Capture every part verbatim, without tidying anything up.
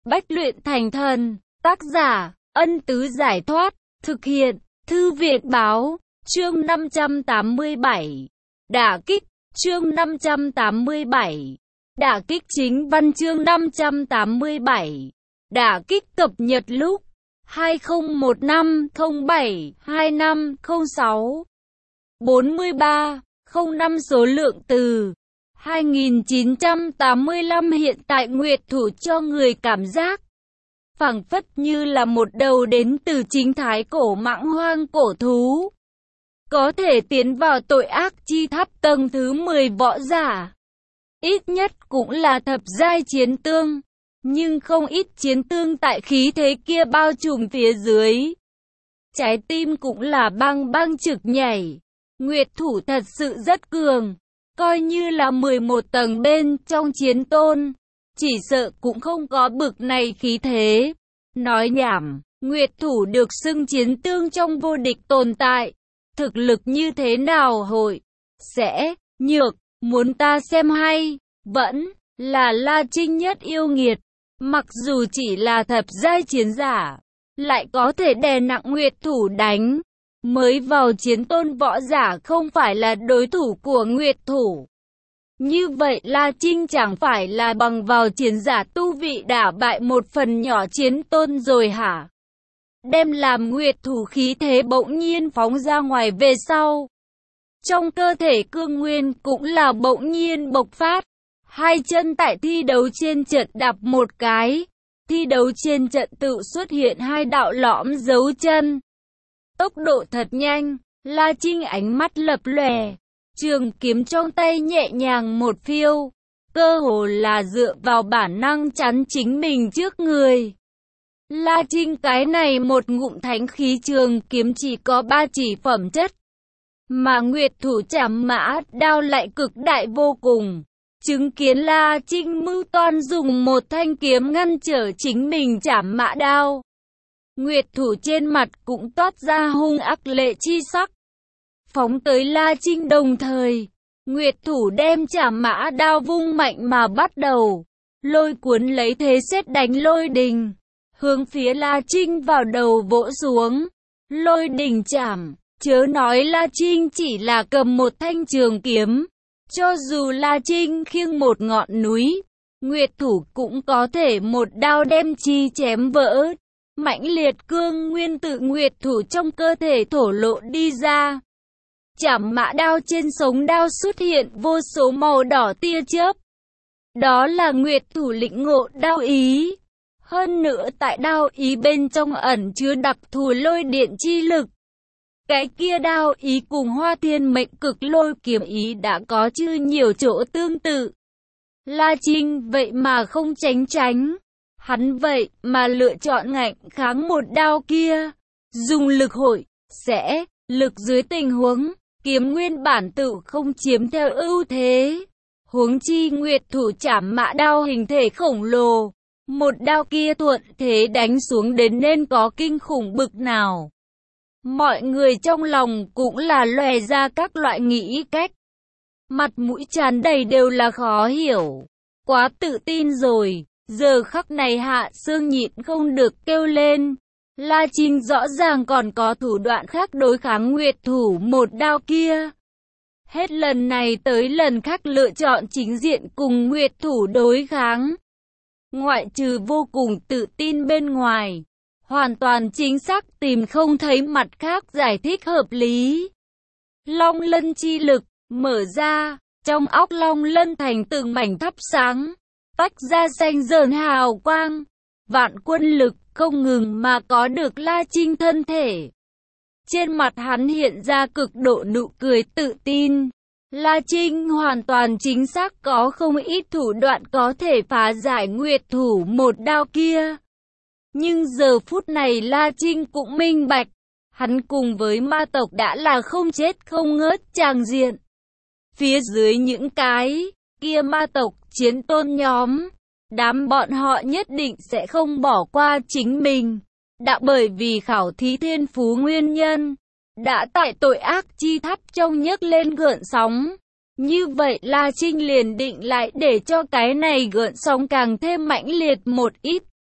Bách luyện thành thần. Tác giả, Ân Tứ Giải Thoát. Thực hiện, Thư viện Báo. Chương năm trăm tám mươi bảy. Đả kích. Chương năm trăm tám mươi bảy. Đả kích chính văn. Chương năm trăm tám mươi bảy. Đả kích cập nhật lúc hai không một năm không bảy hai năm không sáu. bốn mươi ba, không năm số lượng từ hai nghìn chín trăm tám mươi lăm. Hiện tại Nguyệt Thủ cho người cảm giác phảng phất như là một đầu đến từ chính thái cổ mãng hoang cổ thú, có thể tiến vào tội ác chi tháp tầng thứ mười võ giả. Ít nhất cũng là thập giai chiến tương, nhưng không ít chiến tương tại khí thế kia bao trùm phía dưới. Trái tim cũng là bang bang trực nhảy. Nguyệt Thủ thật sự rất cường, coi như là mười một tầng bên trong chiến tôn, chỉ sợ cũng không có bực này khí thế. Nói nhảm, Nguyệt Thủ được xưng chiến tương trong vô địch tồn tại. Thực lực như thế nào hội sẽ nhược, muốn ta xem hay, vẫn là La Trinh nhất yêu nghiệt. Mặc dù chỉ là thập giai chiến giả, lại có thể đè nặng Nguyệt Thủ đánh. Mới vào chiến tôn võ giả không phải là đối thủ của Nguyệt Thủ. Như vậy La Trinh chẳng phải là bằng vào chiến giả tu vị đả bại một phần nhỏ chiến tôn rồi hả? Đem làm Nguyệt Thủ khí thế bỗng nhiên phóng ra ngoài về sau. Trong cơ thể cương nguyên cũng là bỗng nhiên bộc phát. Hai chân tại thi đấu trên trận đạp một cái. Thi đấu trên trận tự xuất hiện hai đạo lõm dấu chân. Tốc độ thật nhanh, La Trinh ánh mắt lập lòe, trường kiếm trong tay nhẹ nhàng một phiêu, cơ hồ là dựa vào bản năng chắn chính mình trước người. La Trinh cái này một ngụm thánh khí trường kiếm chỉ có ba chỉ phẩm chất, mà Nguyệt Thủ Trảm Mã Đao lại cực đại vô cùng. Chứng kiến La Trinh mưu toan dùng một thanh kiếm ngăn trở chính mình Trảm Mã Đao, Nguyệt Thủ trên mặt cũng toát ra hung ác lệ chi sắc. Phóng tới La Trinh đồng thời, Nguyệt Thủ đem Trảm Mã Đao vung mạnh mà bắt đầu lôi cuốn lấy thế sét đánh lôi đình, hướng phía La Trinh vào đầu vỗ xuống. Lôi đình chảm, chớ nói La Trinh chỉ là cầm một thanh trường kiếm, cho dù La Trinh khiêng một ngọn núi, Nguyệt Thủ cũng có thể một đao đem chi chém vỡ. Mãnh liệt cương nguyên tự Nguyệt Thủ trong cơ thể thổ lộ đi ra. Trảm Mã Đao trên sống đao xuất hiện vô số màu đỏ tia chớp. Đó là Nguyệt Thủ lĩnh ngộ đao ý. Hơn nữa tại đao ý bên trong ẩn chứa đặc thù lôi điện chi lực. Cái kia đao ý cùng Hoa Thiên Mệnh Cực Lôi Kiếm ý đã có chưa nhiều chỗ tương tự. La Trinh vậy mà không tránh tránh. Hắn vậy mà lựa chọn ngạnh kháng một đao kia. Dùng lực hội, sẽ, lực dưới tình huống, kiếm nguyên bản tự không chiếm theo ưu thế. Huống chi Nguyệt Thủ Trảm Mã Đao hình thể khổng lồ. Một đao kia thuận thế đánh xuống đến nên có kinh khủng bực nào. Mọi người trong lòng cũng là lòe ra các loại nghĩ cách. Mặt mũi tràn đầy đều là khó hiểu. Quá tự tin rồi. Giờ khắc này Hạ Sương nhịn không được kêu lên. La Trinh rõ ràng còn có thủ đoạn khác đối kháng Nguyệt Thủ một đao kia. Hết lần này tới lần khác lựa chọn chính diện cùng Nguyệt Thủ đối kháng. Ngoại trừ vô cùng tự tin bên ngoài, hoàn toàn chính xác tìm không thấy mặt khác giải thích hợp lý. Long lân chi lực mở ra, trong óc Long lân thành từng mảnh thắp sáng, tách ra xanh rờn hào quang, vạn quân lực không ngừng mà có được La Trinh thân thể. Trên mặt hắn hiện ra cực độ nụ cười tự tin. La Trinh hoàn toàn chính xác có không ít thủ đoạn có thể phá giải Nguyệt Thủ một đao kia. Nhưng giờ phút này La Trinh cũng minh bạch, hắn cùng với ma tộc đã là không chết không ngớt tràng diện. Phía dưới những cái kia ma tộc chiến tôn nhóm, đám bọn họ nhất định sẽ không bỏ qua chính mình. Đã bởi vì khảo thí thiên phú nguyên nhân, đã tại tội ác chi tháp trong nhấc lên gợn sóng. Như vậy La Trinh liền định lại để cho cái này gợn sóng càng thêm mãnh liệt một ít.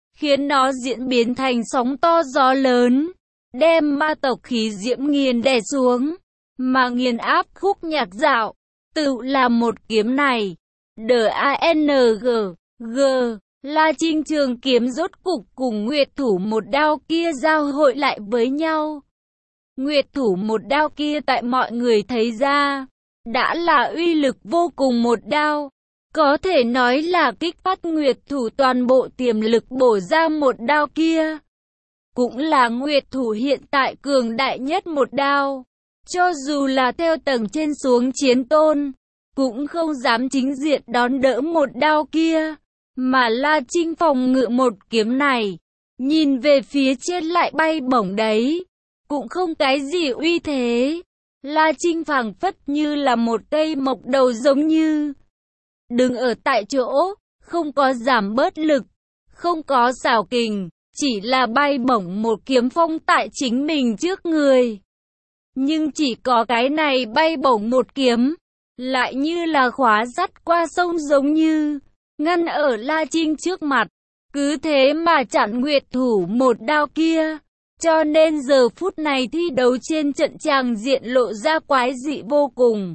khiến nó diễn biến thành sóng to gió lớn, đem ma tộc khí diễm nghiền đè xuống, mà nghiền áp khúc nhạc dạo, tự là một kiếm này. D A N G G La Trinh trường kiếm rốt cục cùng Nguyệt thủ một đao kia giao hội lại với nhau. Nguyệt thủ một đao kia tại mọi người thấy ra, đã là uy lực vô cùng một đao. Có thể nói là kích phát Nguyệt thủ toàn bộ tiềm lực bổ ra một đao kia. Cũng là Nguyệt thủ hiện tại cường đại nhất một đao. Cho dù là theo tầng trên xuống chiến tôn, cũng không dám chính diện đón đỡ một đao kia. Mà La Trinh phòng ngự một kiếm này, nhìn về phía trên lại bay bổng đấy, cũng không cái gì uy thế. La Trinh phảng phất như là một cây mộc đầu giống như đứng ở tại chỗ, không có giảm bớt lực, không có xảo kình, chỉ là bay bổng một kiếm phong tại chính mình trước người. Nhưng chỉ có cái này bay bổng một kiếm, lại như là khóa dắt qua sông giống như ngăn ở La Trinh trước mặt, cứ thế mà chặn Nguyệt thủ một đao kia. Cho nên giờ phút này thi đấu trên trận tràng diện lộ ra quái dị vô cùng.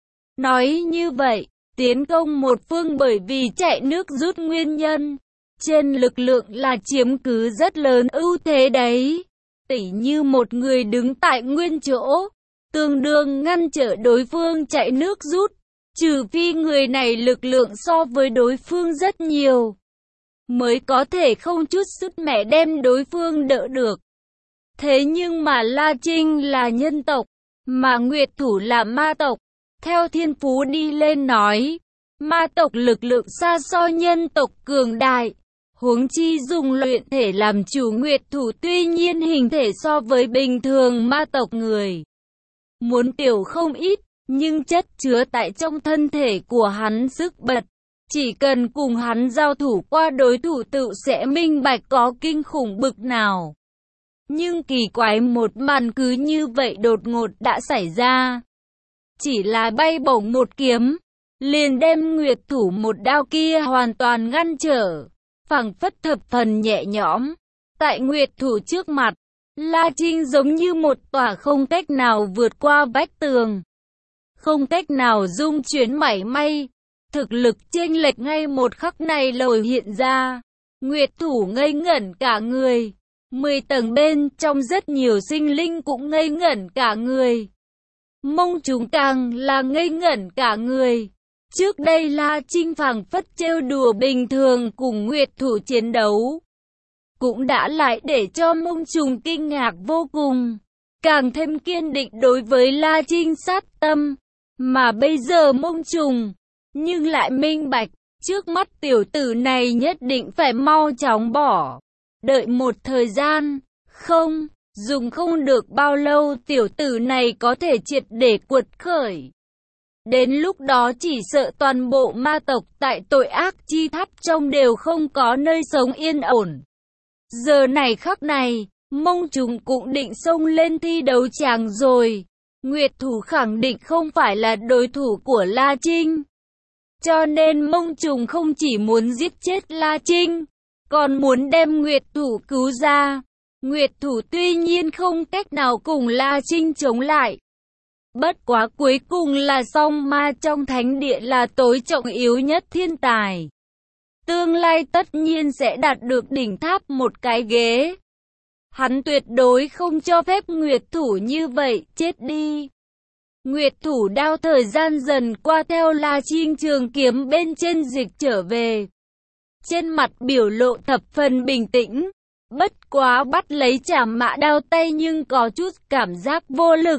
Nói như vậy, tiến công một phương bởi vì chạy nước rút nguyên nhân, trên lực lượng là chiếm cứ rất lớn ưu thế đấy. Tỉ như một người đứng tại nguyên chỗ, tương đương ngăn trở đối phương chạy nước rút, trừ phi người này lực lượng so với đối phương rất nhiều, mới có thể không chút sức mẻ đem đối phương đỡ được. Thế nhưng mà La Trinh là nhân tộc, mà Nguyệt thủ là ma tộc. Theo thiên phú đi lên nói, ma tộc lực lượng xa so nhân tộc cường đại. Huống chi dùng luyện thể làm chủ Nguyệt thủ tuy nhiên hình thể so với bình thường ma tộc người muốn tiểu không ít, nhưng chất chứa tại trong thân thể của hắn sức bật. Chỉ cần cùng hắn giao thủ qua đối thủ tự sẽ minh bạch có kinh khủng bực nào. Nhưng kỳ quái một màn cứ như vậy đột ngột đã xảy ra. Chỉ là bay bổng một kiếm, liền đem Nguyệt thủ một đao kia hoàn toàn ngăn trở, phảng phất thập phần nhẹ nhõm. Tại Nguyệt thủ trước mặt, La Trinh giống như một tòa không cách nào vượt qua vách tường, không cách nào dung chuyển mảy may. Thực lực chênh lệch ngay một khắc này lồi hiện ra. Nguyệt thủ ngây ngẩn cả người. Mười tầng bên trong rất nhiều sinh linh cũng ngây ngẩn cả người. Mông chúng càng là ngây ngẩn cả người. Trước đây La Trinh phảng phất trêu đùa bình thường cùng Nguyệt thủ chiến đấu, cũng đã lại để cho mông trùng kinh ngạc vô cùng, càng thêm kiên định đối với La Trinh sát tâm. Mà bây giờ mông trùng, nhưng lại minh bạch, trước mắt tiểu tử này nhất định phải mau chóng bỏ. Đợi một thời gian, không, dùng không được bao lâu tiểu tử này có thể triệt để quật khởi. Đến lúc đó chỉ sợ toàn bộ ma tộc tại tội ác chi tháp trong đều không có nơi sống yên ổn. Giờ này khắc này, mông trùng cũng định xông lên thi đấu tràng rồi. Nguyệt thủ khẳng định không phải là đối thủ của La Trinh. Cho nên mông trùng không chỉ muốn giết chết La Trinh, còn muốn đem Nguyệt thủ cứu ra. Nguyệt thủ tuy nhiên không cách nào cùng La Trinh chống lại. Bất quá cuối cùng là song ma trong thánh địa là tối trọng yếu nhất thiên tài. Tương lai tất nhiên sẽ đạt được đỉnh tháp một cái ghế. Hắn tuyệt đối không cho phép Nguyệt thủ như vậy chết đi. Nguyệt thủ đao thời gian dần qua theo La Trinh trường kiếm bên trên dịch trở về. Trên mặt biểu lộ thập phần bình tĩnh. Bất quá bắt lấy chảm mã đao tay nhưng có chút cảm giác vô lực.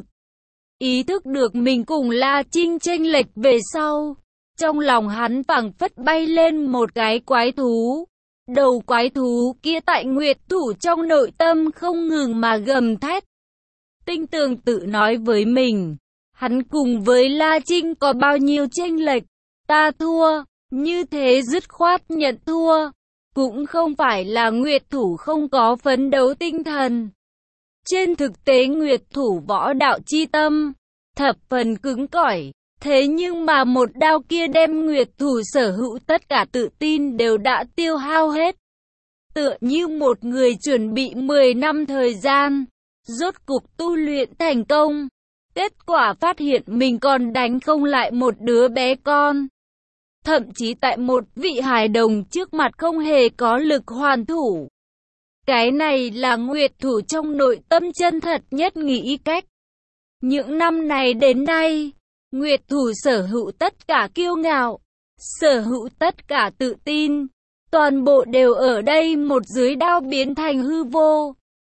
Ý thức được mình cùng La Trinh chênh lệch về sau, trong lòng hắn phảng phất bay lên một cái quái thú. Đầu quái thú kia tại Nguyệt thủ trong nội tâm không ngừng mà gầm thét. Tinh tường tự nói với mình, hắn cùng với La Trinh có bao nhiêu chênh lệch, ta thua, như thế dứt khoát nhận thua. Cũng không phải là Nguyệt thủ không có phấn đấu tinh thần. Trên thực tế Nguyệt thủ võ đạo chi tâm, thập phần cứng cỏi. Thế nhưng mà một đao kia đem Nguyệt thủ sở hữu tất cả tự tin đều đã tiêu hao hết. Tựa như một người chuẩn bị mười năm thời gian, rốt cục tu luyện thành công. Kết quả phát hiện mình còn đánh không lại một đứa bé con. Thậm chí tại một vị hài đồng trước mặt không hề có lực hoàn thủ. Cái này là Nguyệt Thủ trong nội tâm chân thật nhất nghĩ cách. Những năm này đến nay, Nguyệt Thủ sở hữu tất cả kiêu ngạo, sở hữu tất cả tự tin. Toàn bộ đều ở đây một dưới đao biến thành hư vô.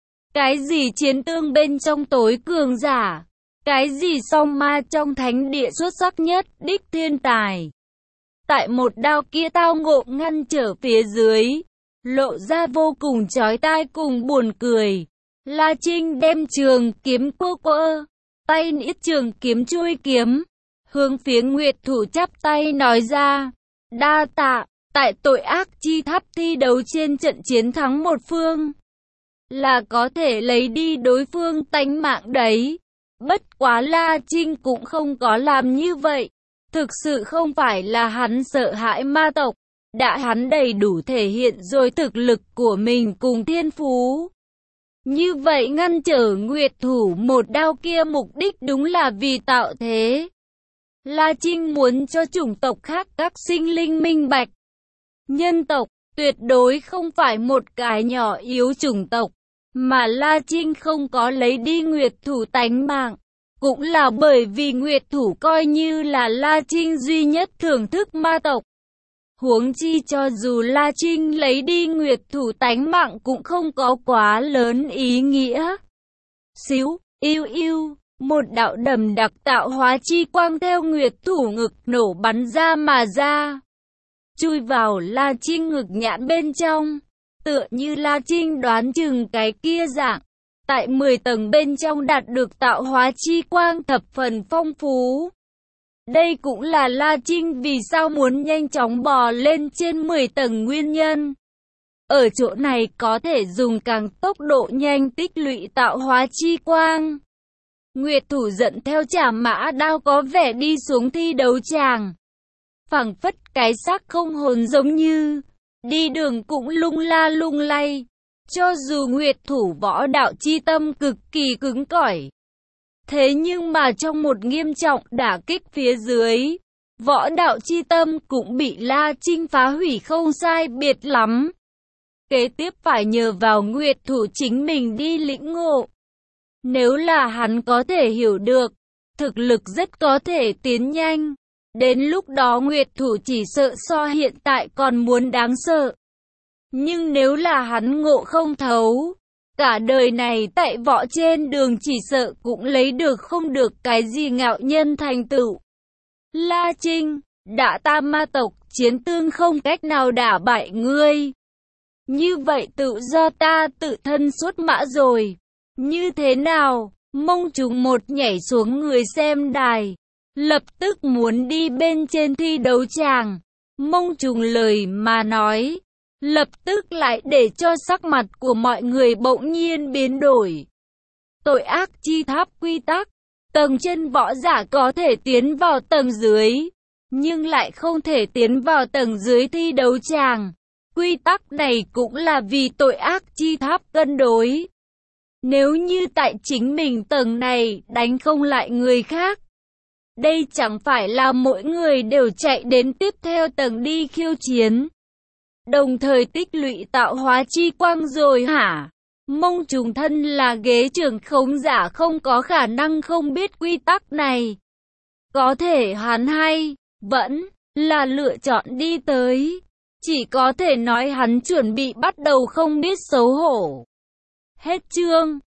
Cái gì chiến tương bên trong tối cường giả, cái gì song ma trong thánh địa xuất sắc nhất đích thiên tài. Tại một đao kia tao ngộ ngăn trở phía dưới, lộ ra vô cùng chói tai cùng buồn cười. La Trinh đem trường kiếm quơ quơ, tay nĩa trường kiếm chui kiếm, hướng phía Nguyệt Thủ chắp tay nói ra, đa tạ, tại tội ác chi tháp thi đấu trên trận chiến thắng một phương, là có thể lấy đi đối phương tánh mạng đấy. Bất quá La Trinh cũng không có làm như vậy. Thực sự không phải là hắn sợ hãi ma tộc, đã hắn đầy đủ thể hiện rồi thực lực của mình cùng thiên phú. Như vậy ngăn trở Nguyệt Thủ một đao kia mục đích đúng là vì tạo thế. La Trinh muốn cho chủng tộc khác các sinh linh minh bạch. Nhân tộc tuyệt đối không phải một cái nhỏ yếu chủng tộc, mà La Trinh không có lấy đi Nguyệt Thủ tánh mạng. Cũng là bởi vì Nguyệt Thủ coi như là La Trinh duy nhất thưởng thức ma tộc. Huống chi cho dù La Trinh lấy đi Nguyệt Thủ tánh mạng cũng không có quá lớn ý nghĩa. Xíu, yêu yêu, một đạo đầm đặc tạo hóa chi quang theo Nguyệt Thủ ngực nổ bắn ra mà ra. Chui vào La Trinh ngực nhãn bên trong, tựa như La Trinh đoán chừng cái kia dạng. Tại mười tầng bên trong đạt được tạo hóa chi quang thập phần phong phú. Đây cũng là La Trinh vì sao muốn nhanh chóng bò lên trên mười tầng nguyên nhân. Ở chỗ này có thể dùng càng tốc độ nhanh tích lũy tạo hóa chi quang. Nguyệt Thủ giận theo trả mã đao có vẻ đi xuống thi đấu tràng. Phảng phất cái xác không hồn giống như, đi đường cũng lung la lung lay. Cho dù Nguyệt Thủ võ đạo chi tâm cực kỳ cứng cỏi, thế nhưng mà trong một nghiêm trọng đả kích phía dưới, võ đạo chi tâm cũng bị La Trinh phá hủy không sai biệt lắm. Kế tiếp phải nhờ vào Nguyệt Thủ chính mình đi lĩnh ngộ. Nếu là hắn có thể hiểu được, thực lực rất có thể tiến nhanh. Đến lúc đó Nguyệt Thủ chỉ sợ so hiện tại còn muốn đáng sợ. Nhưng nếu là hắn ngộ không thấu, cả đời này tại võ trên đường chỉ sợ cũng lấy được không được cái gì ngạo nhân thành tựu. La Trinh, đã ta ma tộc chiến tương không cách nào đả bại ngươi. Như vậy tự do ta tự thân xuất mã rồi. Như thế nào? Mông Trùng một nhảy xuống người xem đài, lập tức muốn đi bên trên thi đấu tràng. Mông Trùng lời mà nói, lập tức lại để cho sắc mặt của mọi người bỗng nhiên biến đổi. Tội ác chi tháp quy tắc, tầng trên võ giả có thể tiến vào tầng dưới, nhưng lại không thể tiến vào tầng dưới thi đấu tràng. Quy tắc này cũng là vì tội ác chi tháp cân đối. Nếu như tại chính mình tầng này đánh không lại người khác, đây chẳng phải là mỗi người đều chạy đến tiếp theo tầng đi khiêu chiến, đồng thời tích lũy tạo hóa chi quang rồi hả? Mông Trùng thân là ghế trưởng khống giả không có khả năng không biết quy tắc này. Có thể hắn hay, vẫn là lựa chọn đi tới. Chỉ có thể nói hắn chuẩn bị bắt đầu không biết xấu hổ. Hết chương.